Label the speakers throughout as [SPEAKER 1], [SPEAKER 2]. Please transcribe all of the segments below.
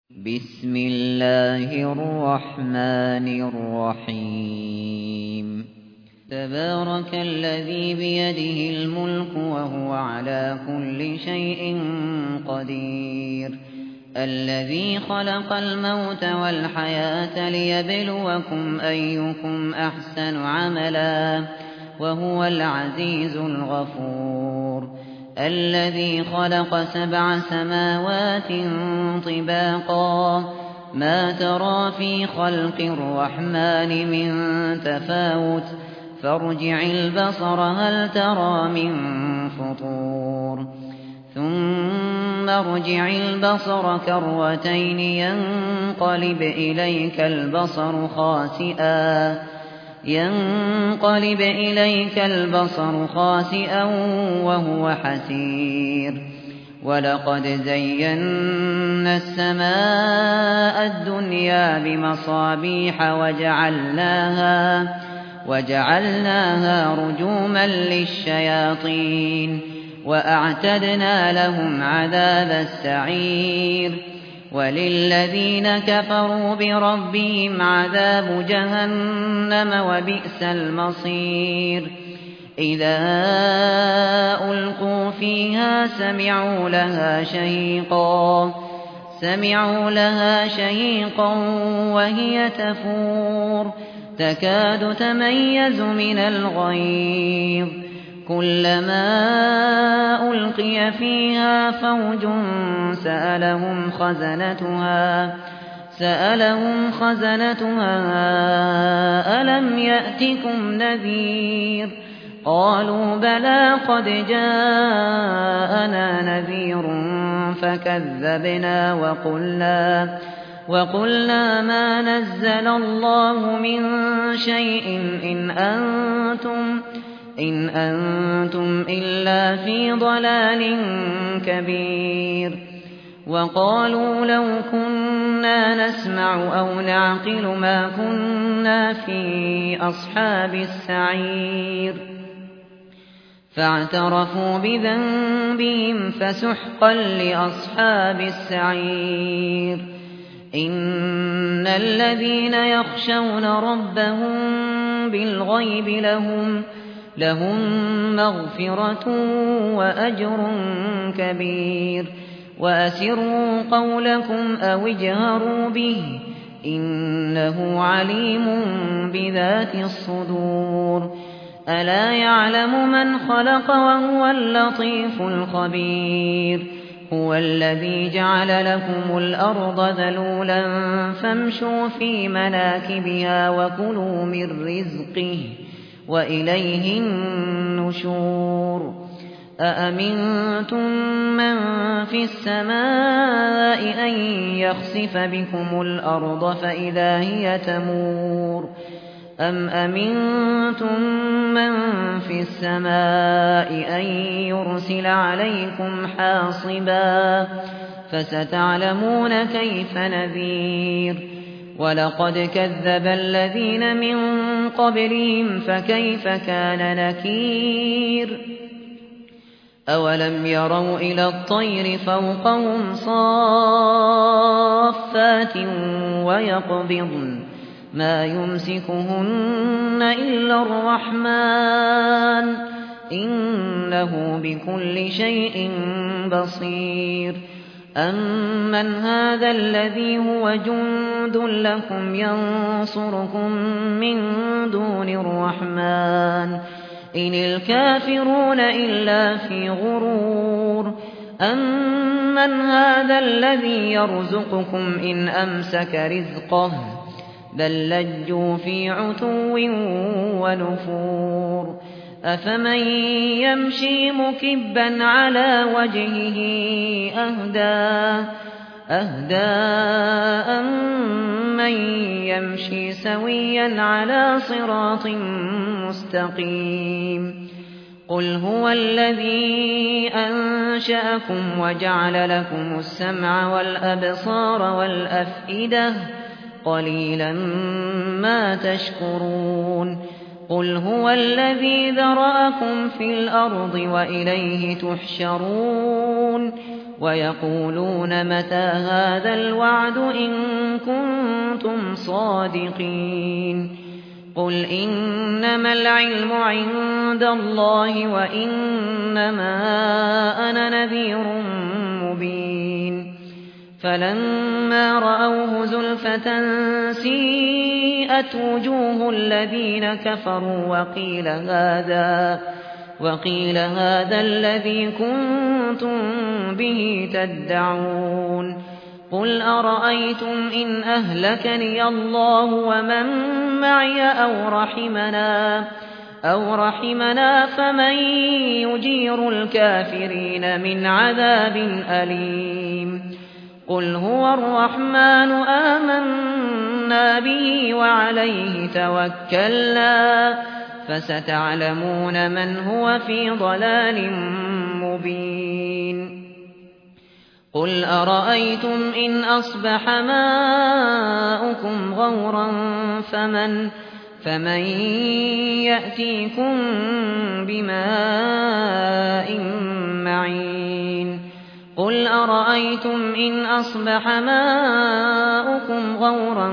[SPEAKER 1] بسم الله الرحمن الرحيم. تبارك الذي بيده الملك وهو على كل شيء قدير. الذي خلق الموت والحياة ليبلوكم أيكم أحسن عملا وهو العزيز الغفور. الذي خلق 7 سماوات طباقا ما ترى في خلق الرحمن من تفاوت فارجع البصر هل ترى من فطور ثم ارجع البصر كرتين ينقلب إليك البصر خاسئا وهو حسير. ولقد زينا السماء الدنيا بمصابيح وجعلناها رجوما للشياطين وأعتدنا لهم عذاب السعير. وللذين كفروا بربهم عذاب جهنم وبئس المصير. إذا ألقوا فيها سمعوا لها شهيقا وهي تفور تكاد تميز من الغيظ. كلما ألقي فيها فوج سألهم خزنتها ألم يأتكم نذير قالوا بلى قد جاءنا نذير فكذبنا وقلنا ما نزل الله من شيء إن أنتم إلا في ضلال كبير. وقالوا لو كنا نسمع أو نعقل ما كنا في أصحاب السعير. فاعترفوا بذنبهم فسحقا لأصحاب السعير. إن الذين يخشون ربهم بالغيب لهم مغفرة وأجر كبير. وأسروا قولكم أو اجهروا به إنه عليم بذات الصدور. ألا يعلم من خلق وهو اللطيف الخبير. هو الذي جعل لكم الأرض ذلولا فامشوا في مناكبها وكلوا من رزقه وإليه النشور. أأمنتم من في السماء أن يخسف بكم الأرض فإذا هي تمور أم أمنتم من في السماء أن يرسل عليكم حاصبا فستعلمون كيف نذير. ولقد كذب الذين من قبلهم فكيف كان نكير. أولم يروا إلى الطير فوقهم صافات ويقبضن ما يمسكهن إلا الرحمن إنه بكل شيء بصير. أمن هذا الذي هو جند لكم ينصركم من دون الرحمن إن الكافرون إلا في غرور. أمن هذا الذي يرزقكم إن أمسك رزقه بل لجوا في عتو ونفور. أفمن يمشي مكبا على وجهه أهدى أمن يمشي سويا على صراط مستقيم. قل هو الذي أنشأكم وجعل لكم السمع والأبصار والأفئدة قليلا ما تشكرون. قل هو الذي ذرأكم في الأرض وإليه تحشرون. ويقولون متى هذا الوعد إن كنتم صادقين قل إنما العلم عند الله وإنما أنا نذير مبين فلما رأوه زلفة سيئت وجوه الذين كفروا وقيل هذا الذي كنتم به تدعون قل أرأيتم إن أهلكني الله ومن معي أو رحمنا فمن يجير الكافرين من عذاب أليم قل هو الرحمن آمنا به وعليه توكلنا فستعلمون من هو في ضلال مبين قل أرأيتم إن أصبح ماؤكم غورا فمن يأتيكم بماء معين قل أرأيتم إن أصبح ماؤكم غورا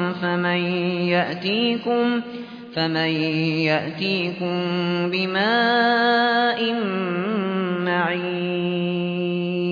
[SPEAKER 1] فمن يأتيكم بماء معين